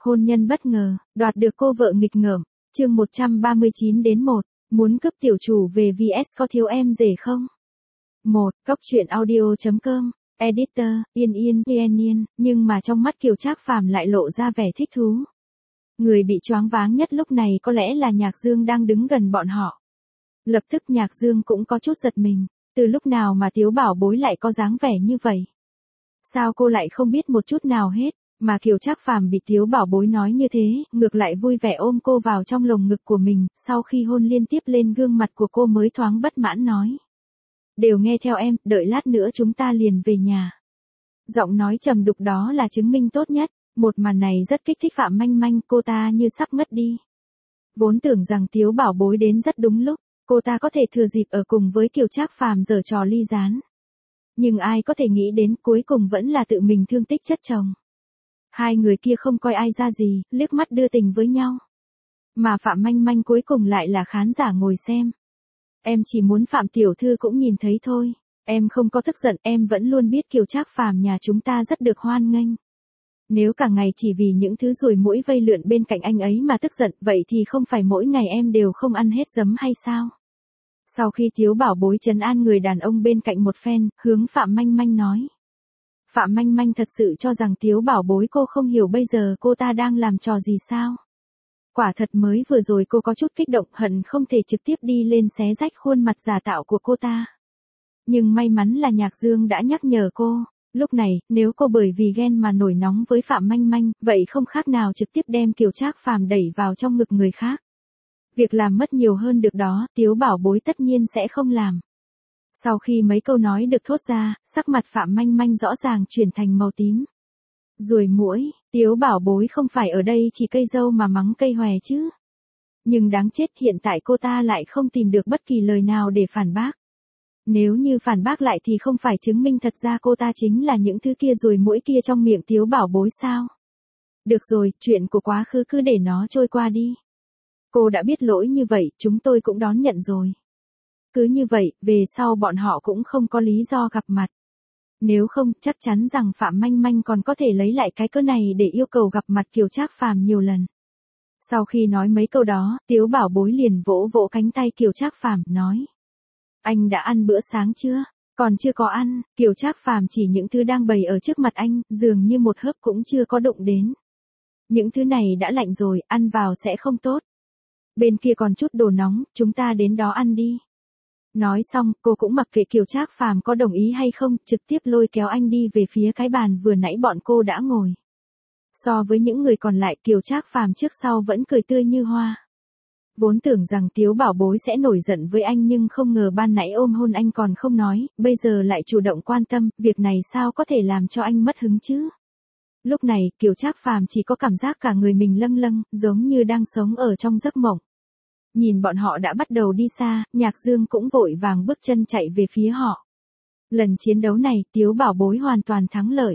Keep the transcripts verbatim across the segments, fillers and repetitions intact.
Hôn nhân bất ngờ, đoạt được cô vợ nghịch ngợm, chương một trăm ba mươi chín đến một, muốn cướp tiểu chủ về vs có thiếu em rể không? một. Cóc truyện audio chấm com, Editor, Yên Yên, Yên Yên, nhưng mà trong mắt Kiều Trác Phàm lại lộ ra vẻ thích thú. Người bị choáng váng nhất lúc này có lẽ là Nhạc Dương đang đứng gần bọn họ. Lập tức Nhạc Dương cũng có chút giật mình, từ lúc nào mà Tiếu Bảo Bối lại có dáng vẻ như vậy? Sao cô lại không biết một chút nào hết? Mà Kiều Trác Phàm bị Tiếu Bảo Bối nói như thế, ngược lại vui vẻ ôm cô vào trong lồng ngực của mình, sau khi hôn liên tiếp lên gương mặt của cô mới thoáng bất mãn nói. Đều nghe theo em, đợi lát nữa chúng ta liền về nhà. Giọng nói trầm đục đó là chứng minh tốt nhất, một màn này rất kích thích Phạm Manh Manh, cô ta như sắp ngất đi. Vốn tưởng rằng Tiếu Bảo Bối đến rất đúng lúc, cô ta có thể thừa dịp ở cùng với Kiều Trác Phàm giở trò ly gián. Nhưng ai có thể nghĩ đến cuối cùng vẫn là tự mình thương tích chất chồng. Hai người kia không coi ai ra gì, liếc mắt đưa tình với nhau. Mà Phạm Manh Manh cuối cùng lại là khán giả ngồi xem. Em chỉ muốn Phạm tiểu thư cũng nhìn thấy thôi. Em không có tức giận, em vẫn luôn biết Kiều Trác Phàm nhà chúng ta rất được hoan nghênh. Nếu cả ngày chỉ vì những thứ ruồi muỗi vây lượn bên cạnh anh ấy mà tức giận, vậy thì không phải mỗi ngày em đều không ăn hết giấm hay sao? Sau khi Tiếu Bảo Bối trấn an người đàn ông bên cạnh một phen, hướng Phạm Manh Manh nói. Phạm Manh Manh thật sự cho rằng Tiếu Bảo Bối cô không hiểu bây giờ cô ta đang làm trò gì sao? Quả thật mới vừa rồi cô có chút kích động, hận không thể trực tiếp đi lên xé rách khuôn mặt giả tạo của cô ta. Nhưng may mắn là Nhạc Dương đã nhắc nhở cô, lúc này, nếu cô bởi vì ghen mà nổi nóng với Phạm Manh Manh, vậy không khác nào trực tiếp đem Kiều Trác Phàm đẩy vào trong ngực người khác. Việc làm mất nhiều hơn được đó, Tiếu Bảo Bối tất nhiên sẽ không làm. Sau khi mấy câu nói được thốt ra, sắc mặt Phạm Manh Manh rõ ràng chuyển thành màu tím. Ruồi muỗi, Tiếu Bảo Bối không phải ở đây chỉ cây dâu mà mắng cây hòe chứ. Nhưng đáng chết hiện tại cô ta lại không tìm được bất kỳ lời nào để phản bác. Nếu như phản bác lại thì không phải chứng minh thật ra cô ta chính là những thứ kia ruồi muỗi kia trong miệng Tiếu Bảo Bối sao? Được rồi, chuyện của quá khứ cứ để nó trôi qua đi. Cô đã biết lỗi như vậy, chúng tôi cũng đón nhận rồi. Cứ như vậy, về sau bọn họ cũng không có lý do gặp mặt. Nếu không, chắc chắn rằng Phạm Manh Manh còn có thể lấy lại cái cớ này để yêu cầu gặp mặt Kiều Trác Phàm nhiều lần. Sau khi nói mấy câu đó, Tiếu Bảo Bối liền vỗ vỗ cánh tay Kiều Trác Phàm, nói. Anh đã ăn bữa sáng chưa? Còn chưa có ăn, Kiều Trác Phàm chỉ những thứ đang bày ở trước mặt anh, dường như một hớp cũng chưa có đụng đến. Những thứ này đã lạnh rồi, ăn vào sẽ không tốt. Bên kia còn chút đồ nóng, chúng ta đến đó ăn đi. Nói xong, cô cũng mặc kệ Kiều Trác Phàm có đồng ý hay không, trực tiếp lôi kéo anh đi về phía cái bàn vừa nãy bọn cô đã ngồi. So với những người còn lại, Kiều Trác Phàm trước sau vẫn cười tươi như hoa. Vốn tưởng rằng Tiếu Bảo Bối sẽ nổi giận với anh nhưng không ngờ ban nãy ôm hôn anh còn không nói, bây giờ lại chủ động quan tâm, việc này sao có thể làm cho anh mất hứng chứ? Lúc này, Kiều Trác Phàm chỉ có cảm giác cả người mình lâng lâng, giống như đang sống ở trong giấc mộng. Nhìn bọn họ đã bắt đầu đi xa, Nhạc Dương cũng vội vàng bước chân chạy về phía họ. Lần chiến đấu này, Tiếu Bảo Bối hoàn toàn thắng lợi.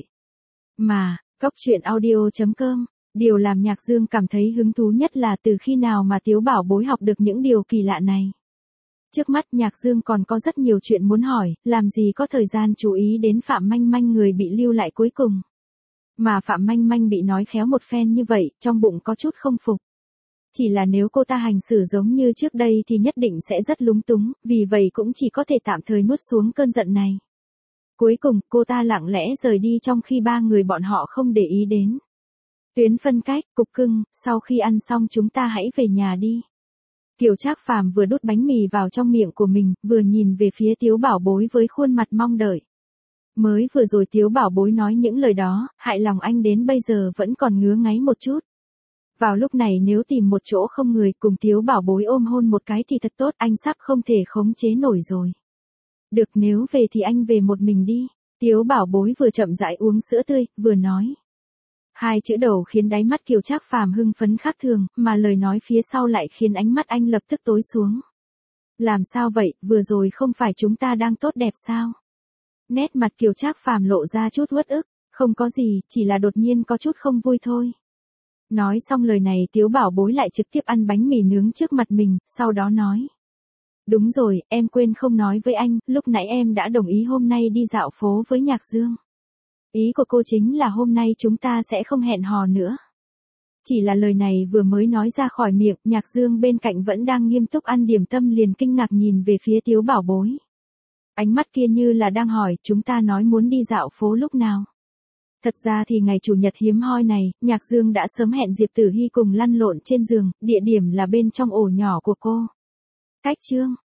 Mà, cóc truyện audio chấm com, điều làm Nhạc Dương cảm thấy hứng thú nhất là từ khi nào mà Tiếu Bảo Bối học được những điều kỳ lạ này. Trước mắt Nhạc Dương còn có rất nhiều chuyện muốn hỏi, làm gì có thời gian chú ý đến Phạm Manh Manh người bị lưu lại cuối cùng. Mà Phạm Manh Manh bị nói khéo một phen như vậy, trong bụng có chút không phục. Chỉ là nếu cô ta hành xử giống như trước đây thì nhất định sẽ rất lúng túng, vì vậy cũng chỉ có thể tạm thời nuốt xuống cơn giận này. Cuối cùng, cô ta lặng lẽ rời đi trong khi ba người bọn họ không để ý đến. Tuyến phân cách, cục cưng, sau khi ăn xong chúng ta hãy về nhà đi. Kiều Trác Phàm vừa đút bánh mì vào trong miệng của mình, vừa nhìn về phía Tiếu Bảo Bối với khuôn mặt mong đợi. Mới vừa rồi Tiếu Bảo Bối nói những lời đó, hại lòng anh đến bây giờ vẫn còn ngứa ngáy một chút. Vào lúc này nếu tìm một chỗ không người cùng Tiếu Bảo Bối ôm hôn một cái thì thật tốt, anh sắp không thể khống chế nổi rồi. Được, nếu về thì anh về một mình đi. Tiếu Bảo Bối vừa chậm rãi uống sữa tươi, vừa nói. Hai chữ đầu khiến đáy mắt Kiều Trác Phàm hưng phấn khác thường, mà lời nói phía sau lại khiến ánh mắt anh lập tức tối xuống. Làm sao vậy, vừa rồi không phải chúng ta đang tốt đẹp sao? Nét mặt Kiều Trác Phàm lộ ra chút uất ức, không có gì, chỉ là đột nhiên có chút không vui thôi. Nói xong lời này Tiếu Bảo Bối lại trực tiếp ăn bánh mì nướng trước mặt mình, sau đó nói. Đúng rồi, em quên không nói với anh, lúc nãy em đã đồng ý hôm nay đi dạo phố với Nhạc Dương. Ý của cô chính là hôm nay chúng ta sẽ không hẹn hò nữa. Chỉ là lời này vừa mới nói ra khỏi miệng, Nhạc Dương bên cạnh vẫn đang nghiêm túc ăn điểm tâm liền kinh ngạc nhìn về phía Tiếu Bảo Bối. Ánh mắt kia như là đang hỏi, chúng ta nói muốn đi dạo phố lúc nào. Thật ra thì ngày chủ nhật hiếm hoi này, Nhạc Dương đã sớm hẹn Diệp Tử Hy cùng lăn lộn trên giường, địa điểm là bên trong ổ nhỏ của cô. Cách chương